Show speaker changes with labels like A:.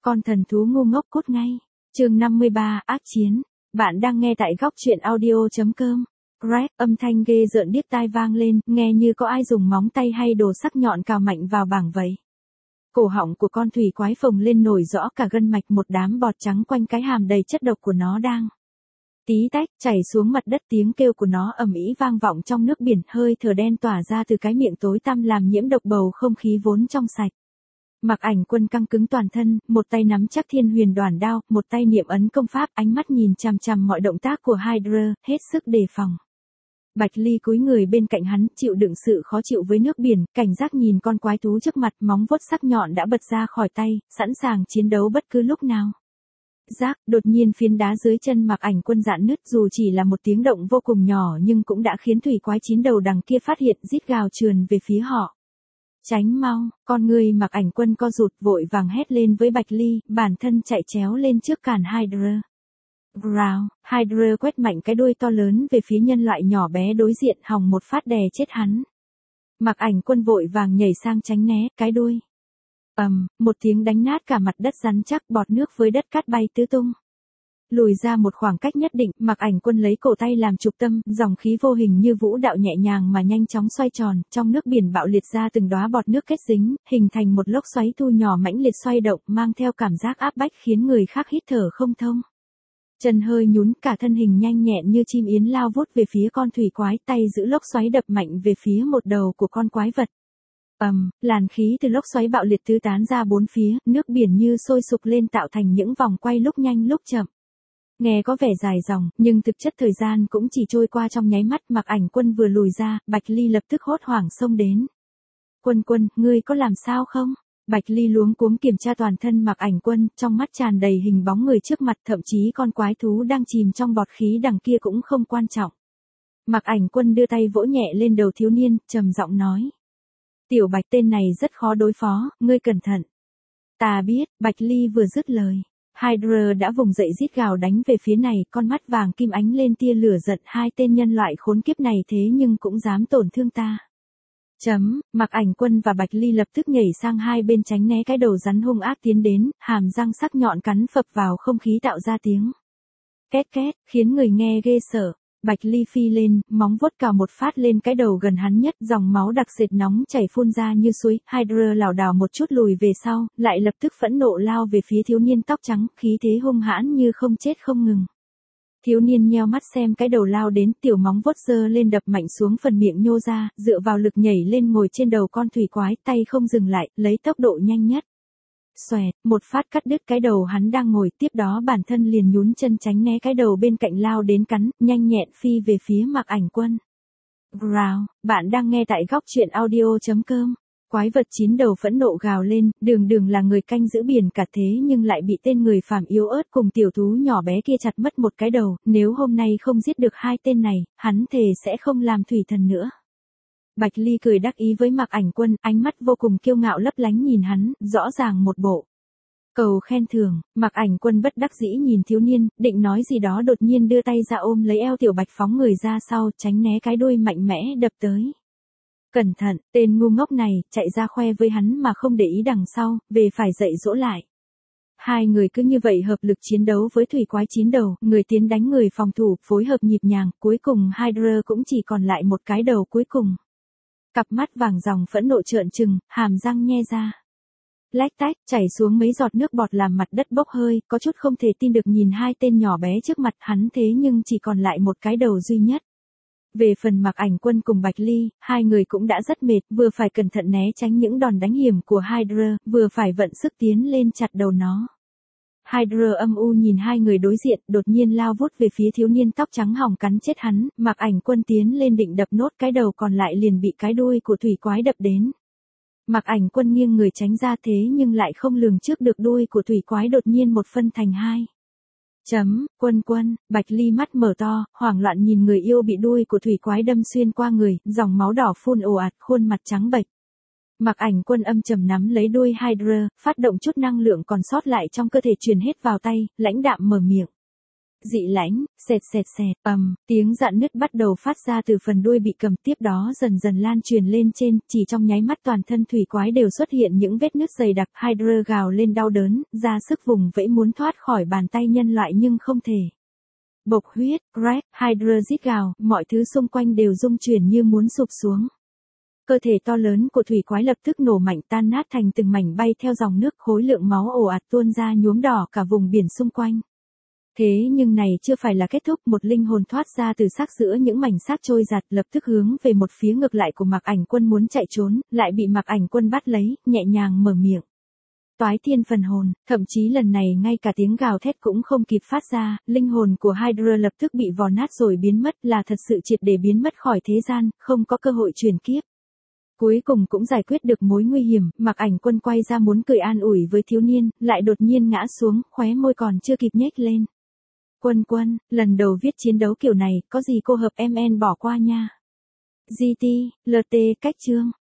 A: Con thần thú ngu ngốc cút ngay. Chương 53, ác chiến. Bạn đang nghe tại góc truyện audio.com. Rách, âm thanh ghê rợn điếc tai vang lên, nghe như có ai dùng móng tay hay đồ sắc nhọn cào mạnh vào bảng vậy. Cổ họng của con thủy quái phồng lên nổi rõ cả gân mạch, một đám bọt trắng quanh cái hàm đầy chất độc của nó đang tí tách chảy xuống mặt đất, tiếng kêu của nó ầm ĩ vang vọng trong nước biển, hơi thở đen tỏa ra từ cái miệng tối tăm làm nhiễm độc bầu không khí vốn trong sạch. Mặc Ảnh Quân căng cứng toàn thân, một tay nắm chắc Thiên Huyền Đoản đao, một tay niệm ấn công pháp, ánh mắt nhìn chằm chằm mọi động tác của Hydra, hết sức đề phòng. Bạch Ly cúi người bên cạnh hắn, chịu đựng sự khó chịu với nước biển, cảnh giác nhìn con quái thú trước mặt, móng vuốt sắc nhọn đã bật ra khỏi tay, sẵn sàng chiến đấu bất cứ lúc nào. Rác, đột nhiên phiến đá dưới chân Mặc Ảnh Quân rạn nứt, dù chỉ là một tiếng động vô cùng nhỏ nhưng cũng đã khiến thủy quái chín đầu đằng kia phát hiện, rít gào trườn về phía họ. Tránh mau, con người Mặc Ảnh Quân co rụt, vội vàng hét lên với Bạch Ly, bản thân chạy chéo lên trước cản Hydra. Growl, Hydra quét mạnh cái đuôi to lớn về phía nhân loại nhỏ bé đối diện, hòng một phát đè chết hắn. Mặc Ảnh Quân vội vàng nhảy sang tránh né, cái đuôi. Một tiếng đánh nát cả mặt đất rắn chắc, bọt nước với đất cát bay tứ tung. Lùi ra một khoảng cách nhất định, Mặc Ảnh Quân lấy cổ tay làm trục tâm, dòng khí vô hình như vũ đạo nhẹ nhàng mà nhanh chóng xoay tròn, trong nước biển bạo liệt ra từng đóa bọt nước kết dính, hình thành một lốc xoáy thu nhỏ mãnh liệt xoay động, mang theo cảm giác áp bách khiến người khác hít thở không thông. Chân hơi nhún, cả thân hình nhanh nhẹn như chim yến lao vút về phía con thủy quái, tay giữ lốc xoáy đập mạnh về phía một đầu của con quái vật. Làn khí từ lốc xoáy bạo liệt tứ tán ra bốn phía, nước biển như sôi sục lên tạo thành những vòng quay lúc nhanh lúc chậm. Nghe có vẻ dài dòng, nhưng thực chất thời gian cũng chỉ trôi qua trong nháy mắt. Mặc Ảnh Quân vừa lùi ra, Bạch Ly lập tức hốt hoảng xông đến. Quân, ngươi có làm sao không? Bạch Ly luống cuống kiểm tra toàn thân Mặc Ảnh Quân, trong mắt tràn đầy hình bóng người trước mặt, thậm chí con quái thú đang chìm trong bọt khí đằng kia cũng không quan trọng. Mặc Ảnh Quân đưa tay vỗ nhẹ lên đầu thiếu niên, trầm giọng nói. Tiểu Bạch, tên này rất khó đối phó, ngươi cẩn thận. Ta biết, Bạch Ly vừa dứt lời. Hydra đã vùng dậy rít gào đánh về phía này, con mắt vàng kim ánh lên tia lửa giận, hai tên nhân loại khốn kiếp này thế nhưng cũng dám tổn thương ta. Mặc Ảnh Quân và Bạch Ly lập tức nhảy sang hai bên tránh né cái đầu rắn hung ác tiến đến, hàm răng sắc nhọn cắn phập vào không khí tạo ra tiếng két két, khiến người nghe ghê sợ. Bạch Ly phi lên, móng vuốt cào một phát lên cái đầu gần hắn nhất, dòng máu đặc sệt nóng chảy phun ra như suối. Hydra lảo đảo một chút lùi về sau, lại lập tức phẫn nộ lao về phía thiếu niên tóc trắng, khí thế hung hãn như không chết không ngừng. Thiếu niên nheo mắt xem cái đầu lao đến, tiểu móng vuốt giơ lên đập mạnh xuống phần miệng nhô ra, dựa vào lực nhảy lên ngồi trên đầu con thủy quái, tay không dừng lại, lấy tốc độ nhanh nhất. Xoẹt, một phát cắt đứt cái đầu hắn đang ngồi, tiếp đó bản thân liền nhún chân tránh né cái đầu bên cạnh lao đến cắn, nhanh nhẹn phi về phía Mặc Ảnh Quân. Growl, bạn đang nghe tại góc truyện audio.com. Quái vật chín đầu phẫn nộ gào lên, đường là người canh giữ biển cả thế nhưng lại bị tên người phàm yếu ớt cùng tiểu thú nhỏ bé kia chặt mất một cái đầu, nếu hôm nay không giết được hai tên này, hắn thề sẽ không làm thủy thần nữa. Bạch Ly cười đắc ý với Mặc Ảnh Quân, ánh mắt vô cùng kiêu ngạo lấp lánh nhìn hắn, rõ ràng một bộ cầu khen thưởng. Mặc Ảnh Quân bất đắc dĩ nhìn thiếu niên, định nói gì đó đột nhiên đưa tay ra ôm lấy eo tiểu Bạch phóng người ra sau, tránh né cái đuôi mạnh mẽ đập tới. Cẩn thận, tên ngu ngốc này, chạy ra khoe với hắn mà không để ý đằng sau, về phải dạy dỗ lại. Hai người cứ như vậy hợp lực chiến đấu với thủy quái chín đầu, người tiến đánh người phòng thủ, phối hợp nhịp nhàng, cuối cùng Hydra cũng chỉ còn lại một cái đầu cuối cùng. Cặp mắt vàng ròng phẫn nộ trợn trừng, hàm răng nhe ra. Lách tách, chảy xuống mấy giọt nước bọt làm mặt đất bốc hơi, có chút không thể tin được nhìn hai tên nhỏ bé trước mặt hắn thế nhưng chỉ còn lại một cái đầu duy nhất. Về phần Mặc Ảnh Quân cùng Bạch Ly, hai người cũng đã rất mệt, vừa phải cẩn thận né tránh những đòn đánh hiểm của Hydra, vừa phải vận sức tiến lên chặt đầu nó. Hydra âm u nhìn hai người đối diện, đột nhiên lao vút về phía thiếu niên tóc trắng hòng cắn chết hắn, Mặc Ảnh Quân tiến lên định đập nốt cái đầu còn lại liền bị cái đuôi của thủy quái đập đến. Mặc Ảnh Quân nghiêng người tránh ra thế nhưng lại không lường trước được đuôi của thủy quái đột nhiên một phân thành hai. Quân, Bạch Ly mắt mở to, hoảng loạn nhìn người yêu bị đuôi của thủy quái đâm xuyên qua người, dòng máu đỏ phun ồ ạt, khuôn mặt trắng bệch. Mặc Ảnh Quân âm trầm nắm lấy đuôi Hydra, phát động chút năng lượng còn sót lại trong cơ thể truyền hết vào tay, lãnh đạm mở miệng. Dị lãnh, sệt sệt sệt, tiếng rạn nứt bắt đầu phát ra từ phần đuôi bị cầm, tiếp đó dần dần lan truyền lên trên, chỉ trong nháy mắt toàn thân thủy quái đều xuất hiện những vết nứt dày đặc. Hydra gào lên đau đớn, ra sức vùng vẫy muốn thoát khỏi bàn tay nhân loại nhưng không thể. Bộc huyết, Red, Hydra rít gào, mọi thứ xung quanh đều rung chuyển như muốn sụp xuống. Cơ thể to lớn của thủy quái lập tức nổ mạnh, tan nát thành từng mảnh bay theo dòng nước, khối lượng máu ồ ạt tuôn ra nhuốm đỏ cả vùng biển xung quanh. Thế nhưng này chưa phải là kết thúc, một linh hồn thoát ra từ xác giữa những mảnh xác trôi giạt, lập tức hướng về một phía ngược lại của Mạc Ảnh Quân muốn chạy trốn, lại bị Mạc Ảnh Quân bắt lấy, nhẹ nhàng mở miệng. Toái thiên phần hồn, thậm chí lần này ngay cả tiếng gào thét cũng không kịp phát ra, linh hồn của Hydra lập tức bị vò nát rồi biến mất, là thật sự triệt để biến mất khỏi thế gian, không có cơ hội chuyển kiếp. Cuối cùng cũng giải quyết được mối nguy hiểm, Mạc Ảnh Quân quay ra muốn cười an ủi với thiếu niên, lại đột nhiên ngã xuống, khóe môi còn chưa kịp nhếch lên. Quân, lần đầu viết chiến đấu kiểu này, có gì cô hợp MN bỏ qua nha. GT, LT, cách chương.